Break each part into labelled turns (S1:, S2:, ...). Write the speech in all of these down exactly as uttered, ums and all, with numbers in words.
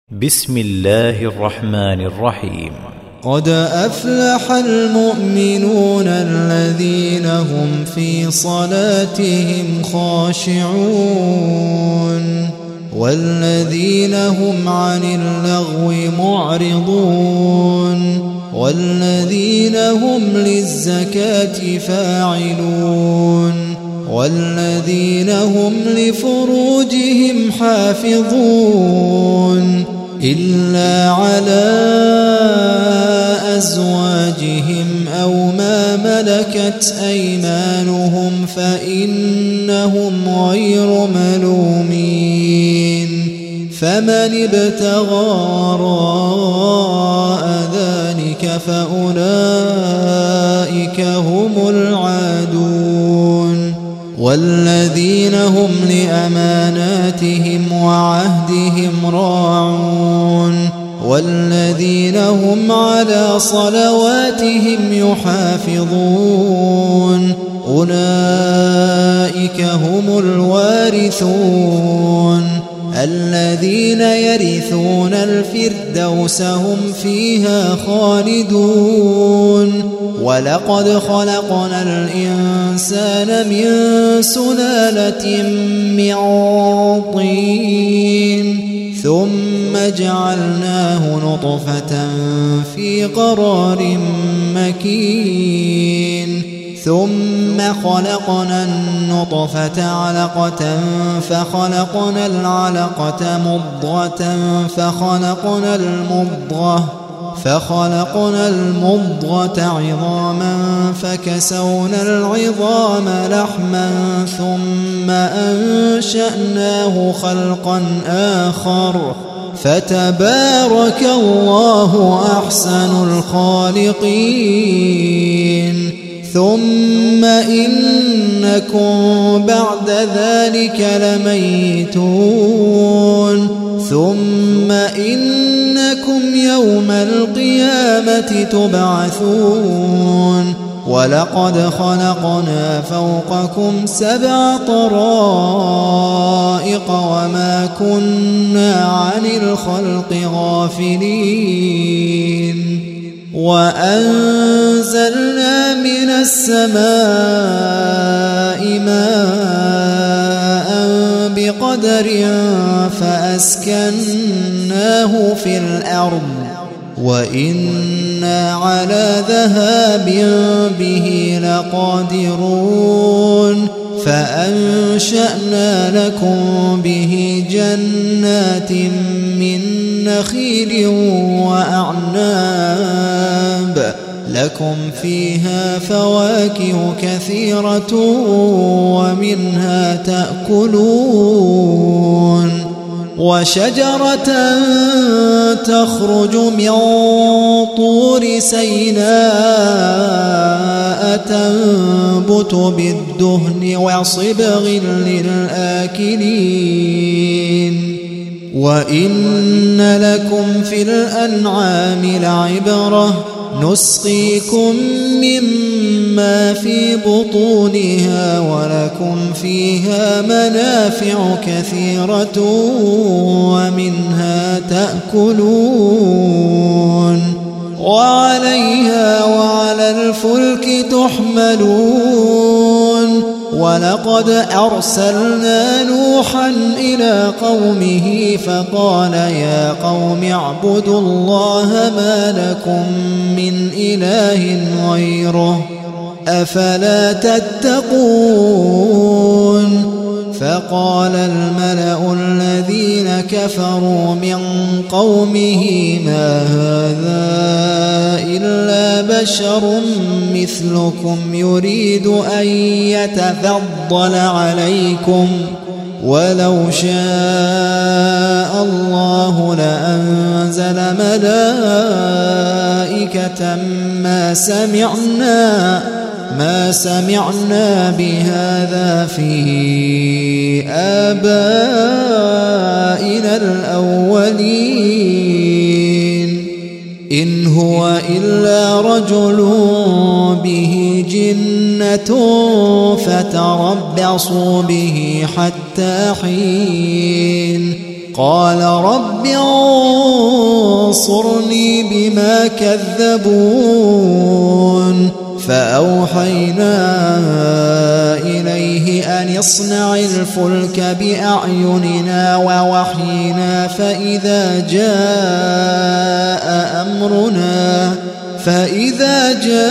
S1: بسم الله الرحمن الرحيم.
S2: قد أفلح المؤمنون الذين هم في صلاتهم خاشعون والذين هم عن اللغو معرضون والذين هم للزكاة فاعلون والذين هم لفروجهم حافظون إلا على أزواجهم أو ما ملكت أيمانهم فإنهم غير ملومين فمن ابتغى وراء ذلك فأولئك هم العادون والذين هم لأماناتهم وعهدهم راعون والذين هم على صلواتهم يحافظون أولئك هم الوارثون الذين يرثون الفردوس هم فيها خالدون ولقد خلقنا الإنسان من سلالة من طين ثم جعلناه نطفة في قرار مكين ثم خلقنا النطفة علقة فخلقنا العلقة مضغة فخلقنا المضغة فخلقنا المضغة عظاما فكسونا العظام لحما ثم أنشأناه خلقا آخر فتبارك الله أحسن الخالقين ثم إنكم بعد ذلك لميتون ثم إنكم يوم القيامة تبعثون ولقد خلقنا فوقكم سبع طرائق وما كنا عن الخلق غافلين وأنزلنا من السماء ماء بقدر فأسكناه في الأرض وإنا على ذهاب به لقادرون فأنشأنا لكم به جنات من نخيل وأعناب لكم فيها فواكه كثيرة ومنها تأكلون وشجرة تخرج من طور سيناء تنبت بالدهن وصبغ للآكلين وإن لكم في الأنعام لعبرة نسقيكم مما في بطونها ولكم فيها منافع كثيرة ومنها تأكلون وعليها وعلى الفلك تحملون ولقد أرسلنا نوحا إلى قومه فقال يا قوم اعبدوا الله ما لكم من إله غيره أفلا تتقون فقال الملأ الذين كفروا من قومه ما هذا إلا بشر مثلكم يريد أن يتفضل عليكم ولو شاء الله لأنزل ملائكة ما سمعنا ما سمعنا بهذا في آبائنا الأولين إن هو إلا رجل به جنة فتربصوا به حتى حين قال رب انصرني بما كذبون فأوحينا إليه أن اصنع الفلك بأعيننا ووحينا فإذا جاء أمرنا فإذا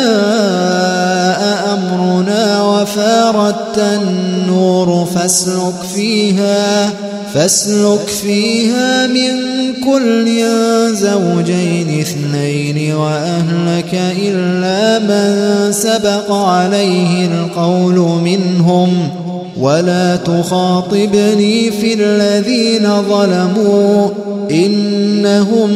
S2: جاء أمرنا وفارت النور فاسلك فيها فاسلك فيها من كل زوجين اثنين وأهلك إلا من سبق عليه القول منهم ولا تخاطبني في الذين ظلموا إنهم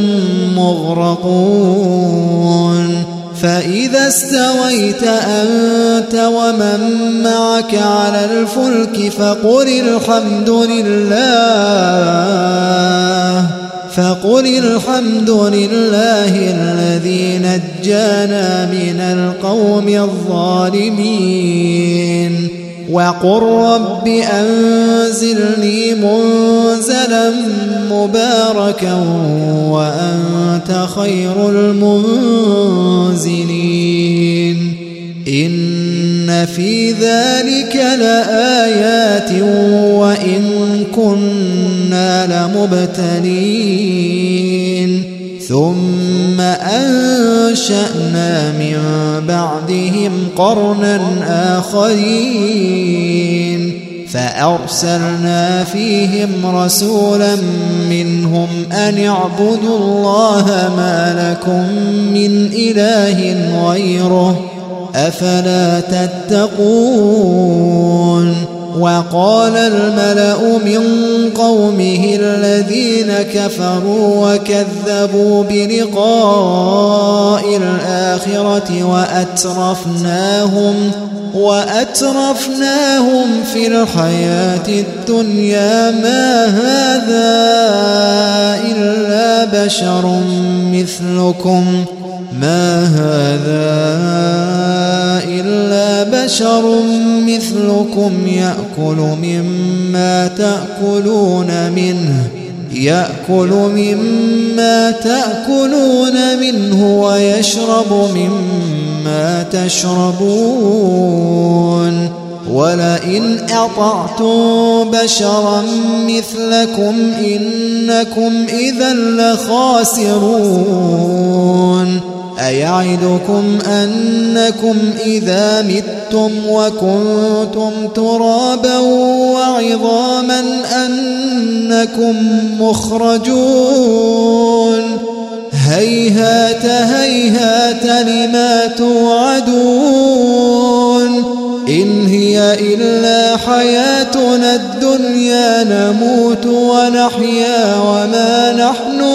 S2: مغرقون فإذا استويت أنت ومن معك على الفلك فقل الحمد لله فقل الحمد لله الذي نجانا من القوم الظالمين وقل رب أنزلني منزلا مباركا وأنت خير المنزلين إن في ذلك لآيات وإن كنا لمبتلين ثم أنشأنا من بعدهم قرنا آخرين فأرسلنا فيهم رسولا منهم أن اعبدوا الله ما لكم من إله غيره أفلا تتقون وقال الملأ من قومه الذين كفروا وكذبوا بلقاء الآخرة وأترفناهم وأترفناهم في الحياة الدنيا ما هذا إلا بشر مثلكم ما هذا إلا بشر مثلكم يأكل مما تأكلون منه يأكل مما تأكلون منه ويشرب مما تشربون ولئن أطعتم بشرا مثلكم إنكم إذا لخاسرون أيعدكم أنكم إذا متم وكنتم ترابا وعظاما أنكم مخرجون هيهات هيهات لما توعدون إن هي إلا حياتنا الدنيا نموت ونحيا وما نحن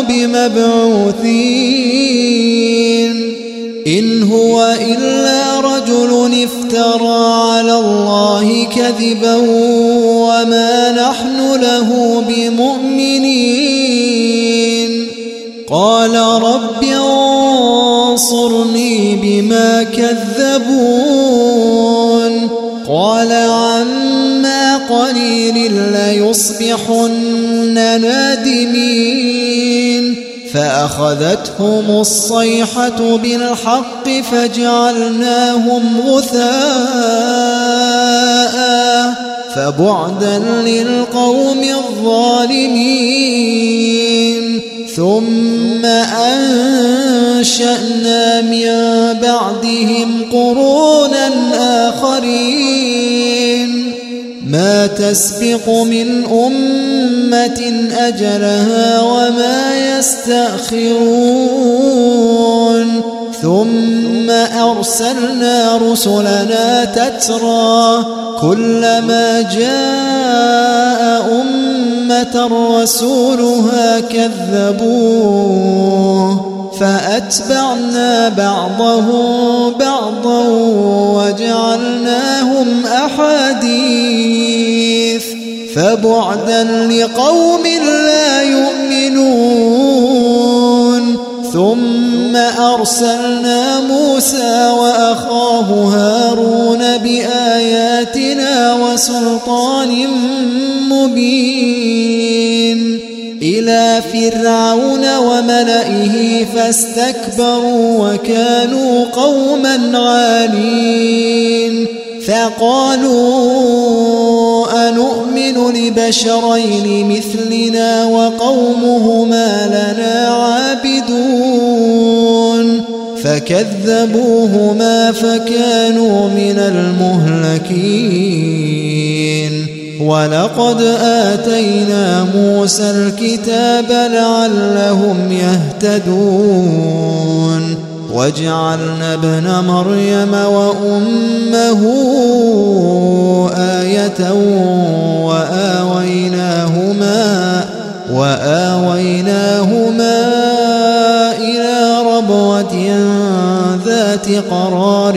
S2: بمبعوثين إن هو إلا رجل افترى على الله كذبا وما نحن له بمؤمنين قال رب انصرني بما كذبون قال عما قليل ليصبحن نادمين فأخذتهم الصيحة بالحق فجعلناهم غثاء فبعدا للقوم الظالمين ثم أنشأنا من بعدهم قرونا آخرين ما تسبق من أمة أجلها وما يستأخرون ثم أرسلنا رسلنا تترى كلما جاء أمة رسولها كذبوه فأتبعنا بعضهم بعضا وجعلناهم أحاديث فبعدا لقوم لا يؤمنون ثم أرسلنا موسى وأخاه هارون بآياتنا وسلطان مبين إلى فرعون وملئه فاستكبروا وكانوا قوما عالين فقالوا أنؤمن لبشرين مثلنا وقومهما لنا عابدون فكذبوهما فكانوا من المهلكين ولقد آتينا موسى الكتاب لعلهم يهتدون وجعلنا ابن مريم وأمه آية وآويناهما وآويناهما إلى ربوة ذات قرار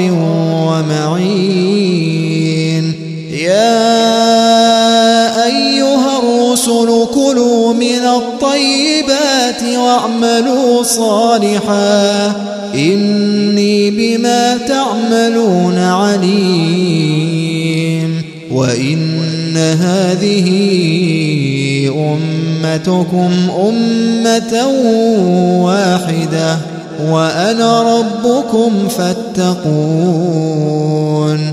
S2: ومعين يا أيها الرسل كلوا من الطيبات واعملوا صالحا إني بما تعملون عليم وإن هذه أمتكم أمة واحدة وأنا ربكم فاتقون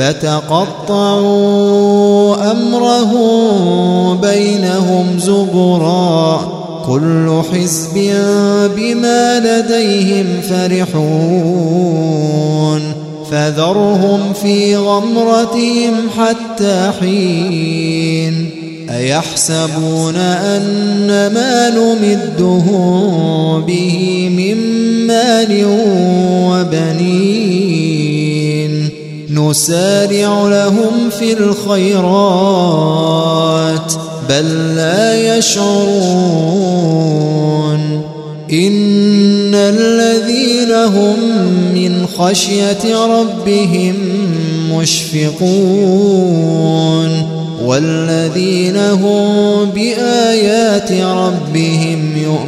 S2: فتقطعوا أمرهم بينهم زبرا كل حزب بما لديهم فرحون فذرهم في غمرتهم حتى حين أيحسبون أن ما نمدهم به من مال وبنين نسارع لهم في الخيرات بل لا يشعرون إن الذين هم من خشية ربهم مشفقون والذين هم بآيات ربهم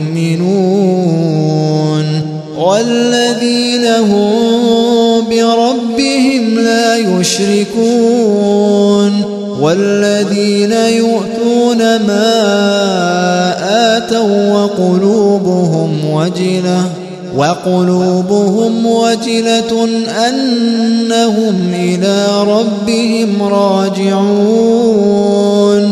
S2: يؤمنون والذين هم بربهم لا يشركون والذين يؤتون ما آتوا وقلوبهم وجلة وقلوبهم وجلة أنهم إلى ربهم راجعون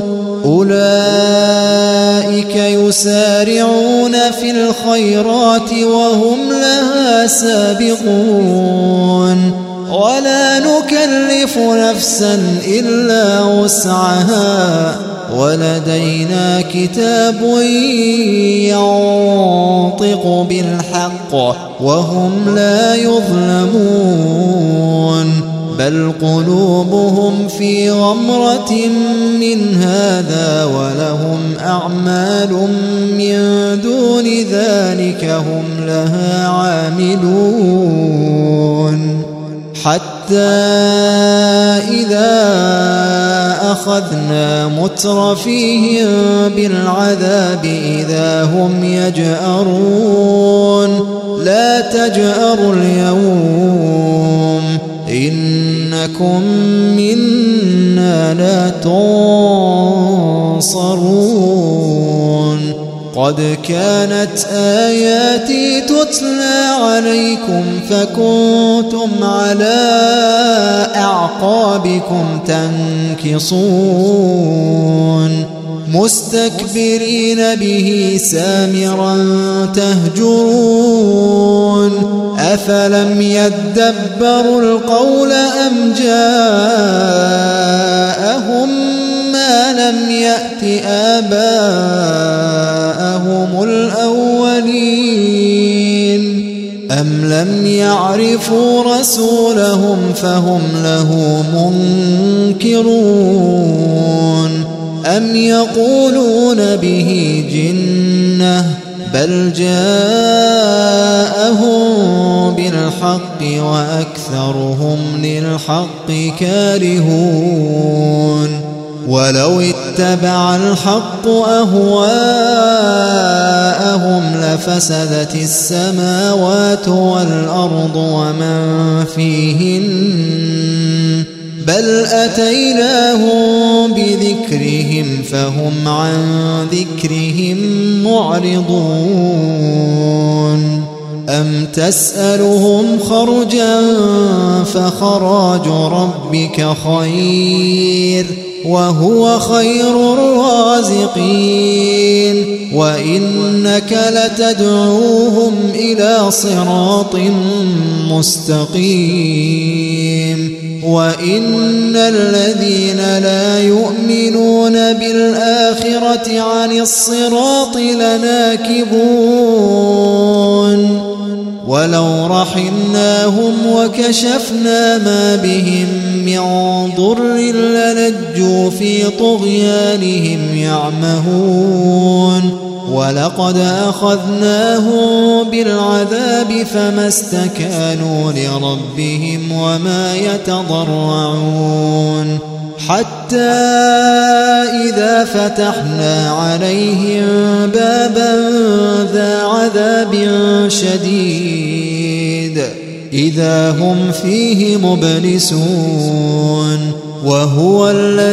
S2: أولئك يسارعون في الخيرات وهم لها سابقون ولا نكلف نفسا إلا وسعها ولدينا كتاب ينطق بالحق وهم لا يظلمون بل قلوبهم في غمرة من هذا ولهم أعمال من دون ذلك هم لها عاملون حتى إذا أخذنا مترفيهم بالعذاب إذا هم يجأرون لا تجأروا اليوم إنكم منا لا تنصرون قد كانت آياتي تتلى عليكم فكنتم على أعقابكم تنكصون مستكبرين به سامرا تهجرون أفلم يدبروا القول أم جاءهم ما لم يأت آباءهم الأولين أم لم يعرفوا رسولهم فهم له منكرون أم يقولون به جنة بل جاءهم بالحق وأكثرهم للحق كارهون ولو اتبع الحق أهواءهم لفسدت السماوات والأرض ومن فيهن بل أتيناهم بذكرهم فهم عن ذكرهم معرضون أم تسألهم خرجا فخراج ربك خير وهو خير الرازقين وإنك لتدعوهم إلى صراط مستقيم وإن الذين لا يؤمنون بالآخرة عن الصراط لناكبون ولو رحمناهم وكشفنا ما بهم من ضر للجوا في طغيانهم يعمهون ولقد أخذناهم بالعذاب فما استكانوا لربهم وما يتضرعون حتى إذا فتحنا عليهم بابا ذا عذاب شديد إذا هم فيه مبلسون وهو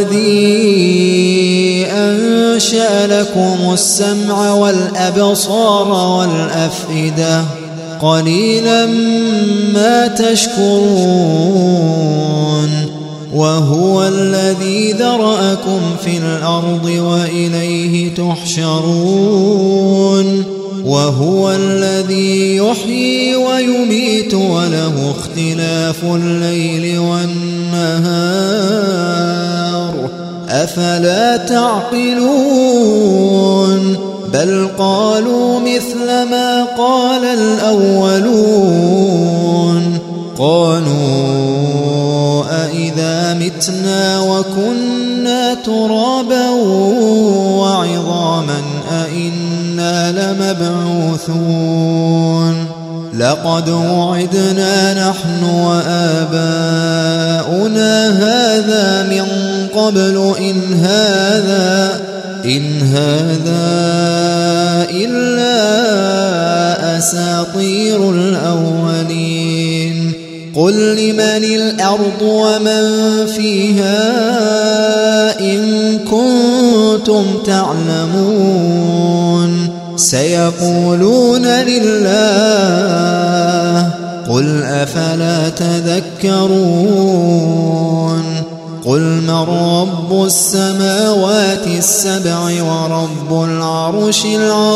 S2: الذي أنشأ لكم السمع والأبصار والأفئدة قليلا ما تشكرون وهو الذي ذرأكم في الأرض وإليه تحشرون وهو الذي يحيي ويميت وله اختلاف الليل والنهار أفلا تعقلون بل قالوا مثل ما قال الأولون قالوا أإذا متنا وكنا ترابا وعظاما أإنا لمبعوثون لقد وعدنا نحن وآباؤنا هذا من قبل إن هذا إن هذا إلا أساطير الأولين قل لمن الأرض ومن فيها إن كنتم تعلمون سيقولون لله قل أفلا تذكرون قل من رب السماوات السبع ورب العرش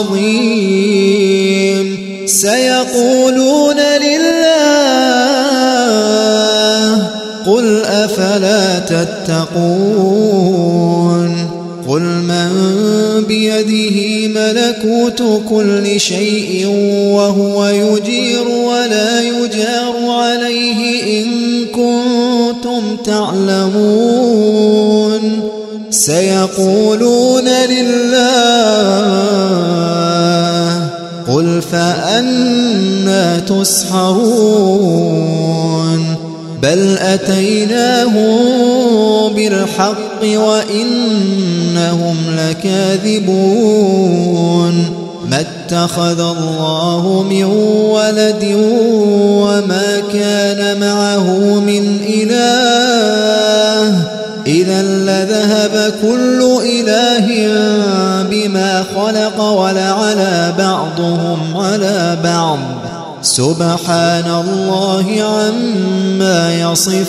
S2: العظيم سيقولون لله قل أفلا تتقون قل من بيده ملكوت كل شيء وهو يجير ولا يجار عليه إن كنتم تعلمون سيقولون لله قل فأنى تسحرون بل أتيناهم بالحق وإنهم لكاذبون ما اتخذ الله من ولد وما كان معه من إله إذا لذهب كل إله بما خلق ولعلى بعضهم على بعض سبحان الله عما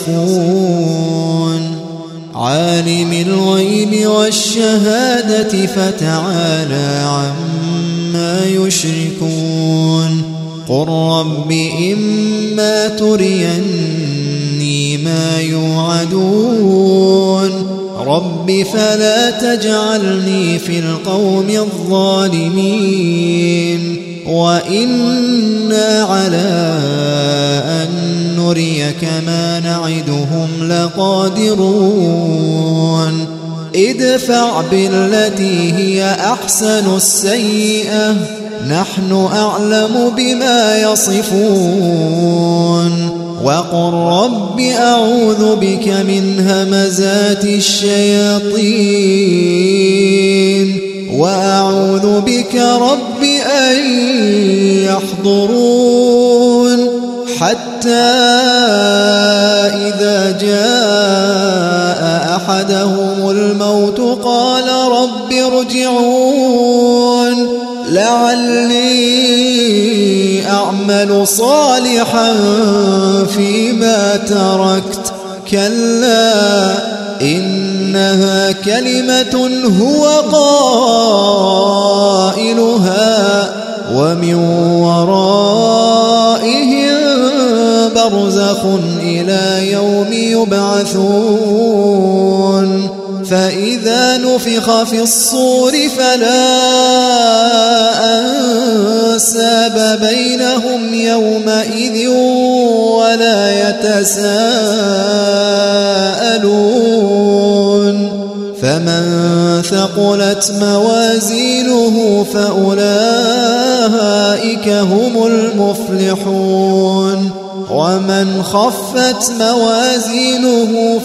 S2: يصفون عالم الغيب والشهادة فتعالى عما يشركون قل رب إما تريني ما يوعدون رب فلا تجعلني في القوم الظالمين وإنا على أن نريك ما نعدهم لقادرون ادفع بالتي هي أحسن السيئة نحن أعلم بما يصفون وقل رب أعوذ بك من همزات الشياطين وأعوذ بك رب أن يحضرون حتى إذا جاء أحدهم الموت قال رب ارجعون لعلي أعمل صالحا فيما تركت كلا إنها كلمة هو قائلها ومن ورائهم برزخ إلى يوم يبعثون فإذا نفخ في الصور فلا أنساب بينهم يومئذ ولا يتساءلون فمن ثقلت موازينه فأولئك هم المفلحون ومن خفت موازينه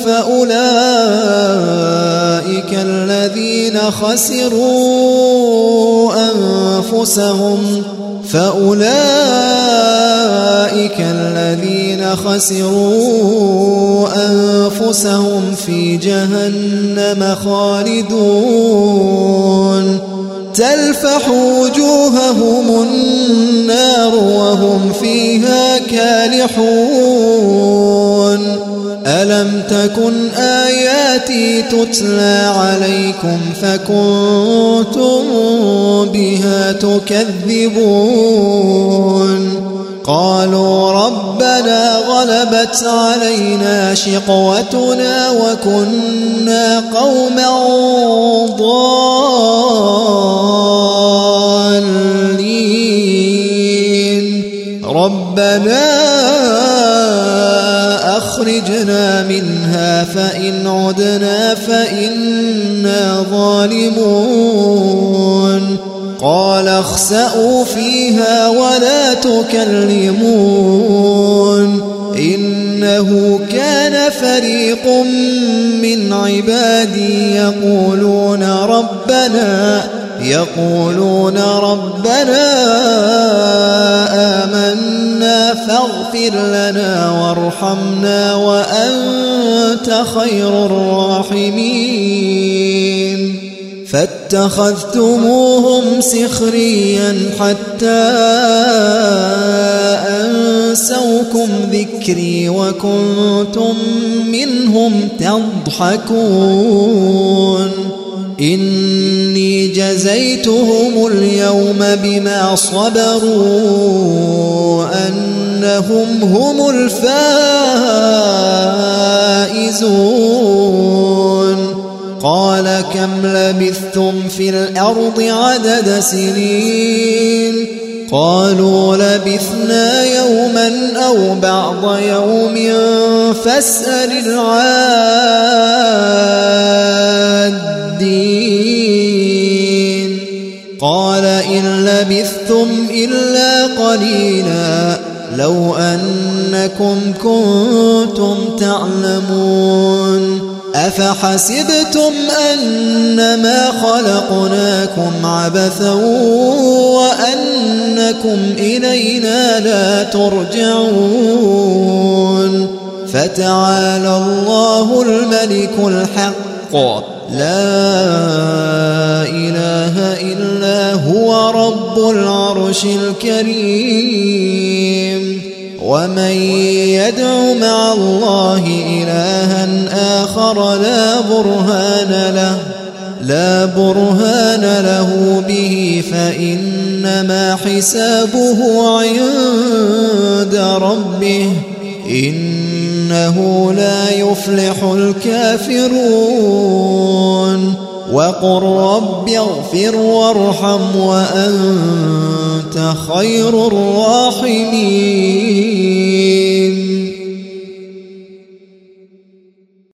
S2: فأولئك الذين خسروا أنفسهم فأولئك الذين خسروا أنفسهم في جهنم خالدون تلفح وجوههم النار وهم فيها كالحون ألم تكن آياتي تتلى عليكم فكنتم بها تكذبون قالوا ربنا غلبت علينا شقوتنا وكنا قوما ضالين ربنا أخرجنا منها فإن عدنا فإنا ظالمون قال اخسأوا فيها ولا تكلمون إنه كان فريق من عبادي يقولون ربنا يقولون ربنا آمنا فاغفر لنا وارحمنا وأنت خير الراحمين فاتخذتموهم سخريا حتى أنسوكم ذكري وكنتم منهم تضحكون إني جزيتهم اليوم بما صبروا أنهم هم الفائزون قال كم لبثتم في الأرض عدد سنين قالوا لبثنا يوما أو بعض يوم فاسأل العادين قال إن لبثتم إلا قليلا لو أنكم كنتم تعلمون أفحسبتم أنما خلقناكم عبثا وأنكم إلينا لا ترجعون فتعالى الله الملك الحق لا إله إلا هو رب العرش الكريم ومن يدع مع الله إلها آخر لا برهان له لا برهان له به فإنما حسابه عند ربه إنه لا يفلح الكافرون وقل رب اغفر وارحم وأنت خير الراحمين